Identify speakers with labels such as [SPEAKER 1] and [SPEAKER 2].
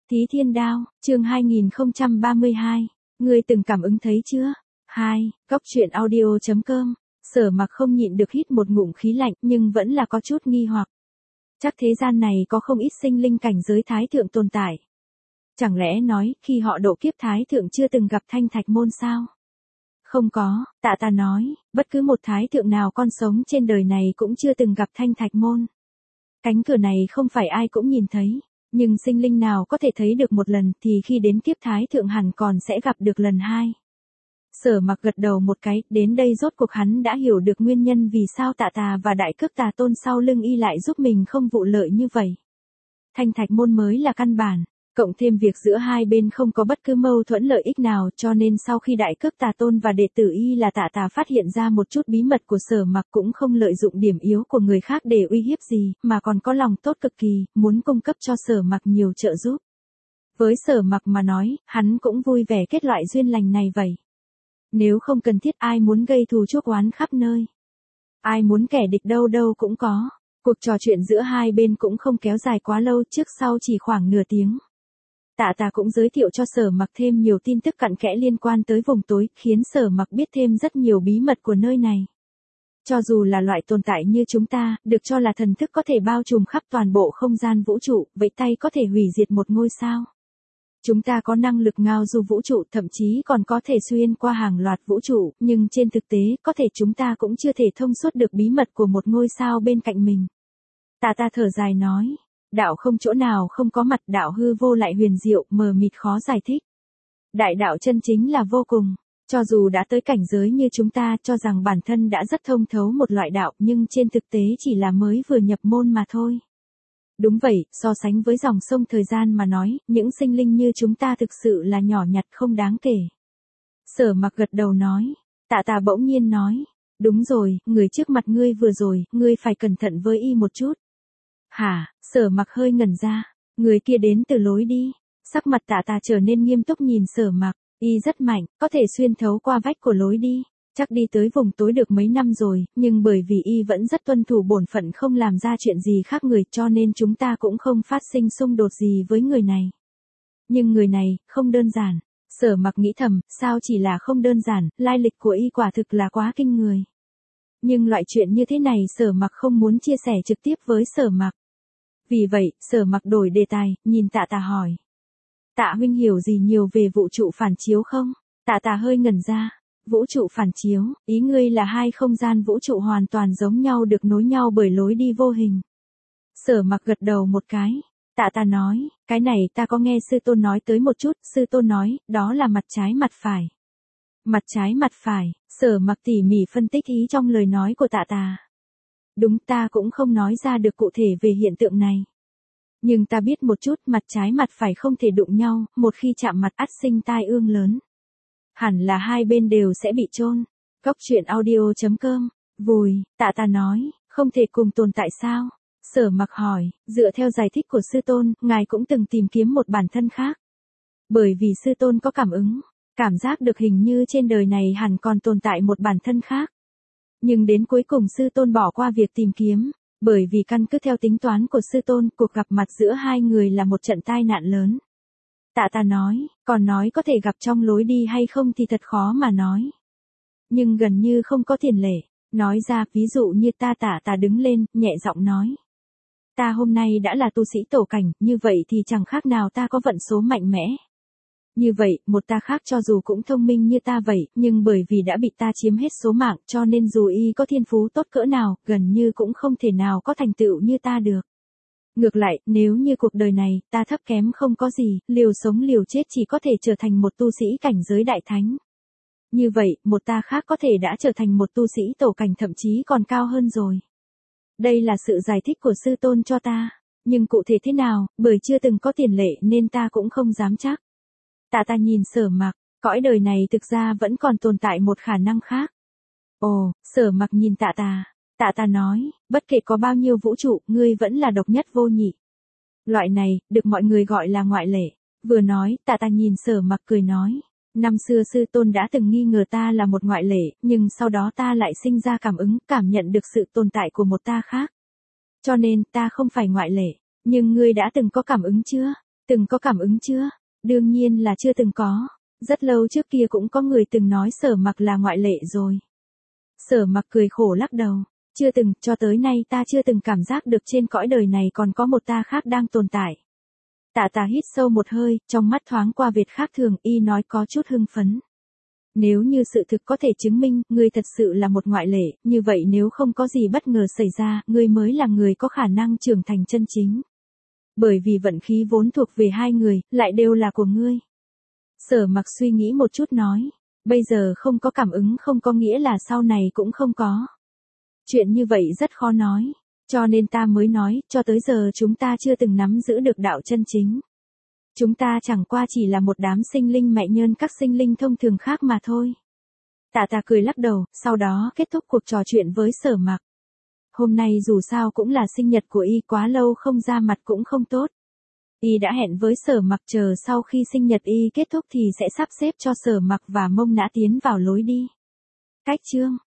[SPEAKER 1] Thí Thiên Đao, chương 2032. Ngươi từng cảm ứng thấy chưa? 2. Góc truyện audio.com. Sở Mặc không nhịn được hít một ngụm khí lạnh nhưng vẫn là có chút nghi hoặc. Chắc thế gian này có không ít sinh linh cảnh giới thái thượng tồn tại. Chẳng lẽ nói khi họ độ kiếp thái thượng chưa từng gặp Thanh Thạch Môn sao? Không có, Tạ nói, bất cứ một thái thượng nào con sống trên đời này cũng chưa từng gặp Thanh Thạch Môn. Cánh cửa này không phải ai cũng nhìn thấy. Nhưng sinh linh nào có thể thấy được một lần thì khi đến kiếp thái thượng hẳn còn sẽ gặp được lần hai. Sở Mặc gật đầu một cái, đến đây rốt cuộc hắn đã hiểu được nguyên nhân vì sao Tạ và Đại Cước Tà Tôn sau lưng y lại giúp mình không vụ lợi như vậy. Thanh Thạch Môn mới là căn bản, cộng thêm việc giữa hai bên không có bất cứ mâu thuẫn lợi ích nào, cho nên sau khi Đại Cước Tà Tôn và đệ tử y là Tạ phát hiện ra một chút bí mật của Sở Mặc cũng không lợi dụng điểm yếu của người khác để uy hiếp gì, mà còn có lòng tốt cực kỳ, muốn cung cấp cho Sở Mặc nhiều trợ giúp. Với Sở Mặc mà nói, hắn cũng vui vẻ kết loại duyên lành này vậy. Nếu không cần thiết ai muốn gây thù chuốc oán khắp nơi. Ai muốn kẻ địch đâu đâu cũng có. Cuộc trò chuyện giữa hai bên cũng không kéo dài quá lâu, trước sau chỉ khoảng nửa tiếng. Tạ cũng giới thiệu cho Sở Mặc thêm nhiều tin tức cặn kẽ liên quan tới vùng tối, khiến Sở Mặc biết thêm rất nhiều bí mật của nơi này. Cho dù là loại tồn tại như chúng ta, được cho là thần thức có thể bao trùm khắp toàn bộ không gian vũ trụ, vẫy tay có thể hủy diệt một ngôi sao. Chúng ta có năng lực ngao du vũ trụ, thậm chí còn có thể xuyên qua hàng loạt vũ trụ, nhưng trên thực tế, có thể chúng ta cũng chưa thể thông suốt được bí mật của một ngôi sao bên cạnh mình. Tạ thở dài nói. Đạo không chỗ nào không có mặt, đạo hư vô lại huyền diệu, mờ mịt khó giải thích. Đại đạo chân chính là vô cùng. Cho dù đã tới cảnh giới như chúng ta cho rằng bản thân đã rất thông thấu một loại đạo, nhưng trên thực tế chỉ là mới vừa nhập môn mà thôi. Đúng vậy, so sánh với dòng sông thời gian mà nói, những sinh linh như chúng ta thực sự là nhỏ nhặt không đáng kể. Sở Mặc gật đầu nói. Tạ bỗng nhiên nói. Đúng rồi, người trước mặt ngươi vừa rồi, ngươi phải cẩn thận với y một chút. Hả? Sở Mặc hơi ngẩn ra. Người kia đến từ lối đi. Sắc mặt Tạ trở nên nghiêm túc nhìn Sở Mặc. Y rất mạnh, có thể xuyên thấu qua vách của lối đi. Chắc đi tới vùng tối được mấy năm rồi, nhưng bởi vì y vẫn rất tuân thủ bổn phận không làm ra chuyện gì khác người, cho nên chúng ta cũng không phát sinh xung đột gì với người này. Nhưng người này, không đơn giản. Sở Mặc nghĩ thầm, sao chỉ là không đơn giản, lai lịch của y quả thực là quá kinh người. Nhưng loại chuyện như thế này Sở Mặc không muốn chia sẻ trực tiếp với Sở Mặc. Vì vậy, Sở Mặc đổi đề tài, nhìn Tạ hỏi. Tạ huynh hiểu gì nhiều về vũ trụ phản chiếu không? Tạ hơi ngẩn ra. Vũ trụ phản chiếu, ý ngươi là hai không gian vũ trụ hoàn toàn giống nhau được nối nhau bởi lối đi vô hình. Sở Mặc gật đầu một cái. Tạ nói, cái này ta có nghe sư tôn nói tới một chút, sư tôn nói, đó là mặt trái mặt phải. Mặt trái mặt phải, Sở Mặc tỉ mỉ phân tích ý trong lời nói của Tạ. Đúng, ta cũng không nói ra được cụ thể về hiện tượng này. Nhưng ta biết một chút, mặt trái mặt phải không thể đụng nhau, một khi chạm mặt ắt sinh tai ương lớn. Hẳn là hai bên đều sẽ bị chôn. Góc truyện audio.com. Vùi, Tạ nói, không thể cùng tồn tại sao? Sở Mặc hỏi, dựa theo giải thích của sư tôn, ngài cũng từng tìm kiếm một bản thân khác. Bởi vì sư tôn có cảm ứng, cảm giác được hình như trên đời này hẳn còn tồn tại một bản thân khác. Nhưng đến cuối cùng sư tôn bỏ qua việc tìm kiếm, bởi vì căn cứ theo tính toán của sư tôn, cuộc gặp mặt giữa hai người là một trận tai nạn lớn. Tạ nói, còn nói có thể gặp trong lối đi hay không thì thật khó mà nói. Nhưng gần như không có tiền lệ. Nói ra, ví dụ như Tạ đứng lên, nhẹ giọng nói. Ta hôm nay đã là tu sĩ tổ cảnh, như vậy thì chẳng khác nào ta có vận số mạnh mẽ. Như vậy, một ta khác cho dù cũng thông minh như ta vậy, nhưng bởi vì đã bị ta chiếm hết số mạng, cho nên dù y có thiên phú tốt cỡ nào, gần như cũng không thể nào có thành tựu như ta được. Ngược lại, nếu như cuộc đời này, ta thấp kém không có gì, liều sống liều chết chỉ có thể trở thành một tu sĩ cảnh giới đại thánh. Như vậy, một ta khác có thể đã trở thành một tu sĩ tổ cảnh thậm chí còn cao hơn rồi. Đây là sự giải thích của sư tôn cho ta. Nhưng cụ thể thế nào, bởi chưa từng có tiền lệ nên ta cũng không dám chắc. Tạ nhìn Sở Mặc, cõi đời này thực ra vẫn còn tồn tại một khả năng khác. Ồ, Sở Mặc nhìn Tạ. Tạ nói, bất kể có bao nhiêu vũ trụ, ngươi vẫn là độc nhất vô nhị. Loại này, được mọi người gọi là ngoại lệ. Vừa nói, Tạ nhìn Sở Mặc cười nói. Năm xưa sư tôn đã từng nghi ngờ ta là một ngoại lệ, nhưng sau đó ta lại sinh ra cảm ứng, cảm nhận được sự tồn tại của một ta khác. Cho nên, ta không phải ngoại lệ. Nhưng ngươi đã từng có cảm ứng chưa? Từng có cảm ứng chưa? Đương nhiên là chưa từng có. Rất lâu trước kia cũng có người từng nói Sở Mặc là ngoại lệ rồi. Sở Mặc cười khổ lắc đầu. Chưa từng, cho tới nay ta chưa từng cảm giác được trên cõi đời này còn có một ta khác đang tồn tại. Tạ Tà hít sâu một hơi, trong mắt thoáng qua vệt khác thường, y nói có chút hưng phấn. Nếu như sự thực có thể chứng minh, ngươi thật sự là một ngoại lệ, như vậy nếu không có gì bất ngờ xảy ra, ngươi mới là người có khả năng trưởng thành chân chính. Bởi vì vận khí vốn thuộc về hai người, lại đều là của ngươi. Sở Mặc suy nghĩ một chút nói, bây giờ không có cảm ứng không có nghĩa là sau này cũng không có. Chuyện như vậy rất khó nói, cho nên ta mới nói, cho tới giờ chúng ta chưa từng nắm giữ được đạo chân chính. Chúng ta chẳng qua chỉ là một đám sinh linh mẹ nhơn các sinh linh thông thường khác mà thôi. Tạ Tà cười lắc đầu, sau đó kết thúc cuộc trò chuyện với Sở Mặc. Hôm nay dù sao cũng là sinh nhật của y, quá lâu không ra mặt cũng không tốt. Y đã hẹn với Sở Mặc chờ sau khi sinh nhật y kết thúc thì sẽ sắp xếp cho Sở Mặc và Mông Nã tiến vào lối đi. Cách chương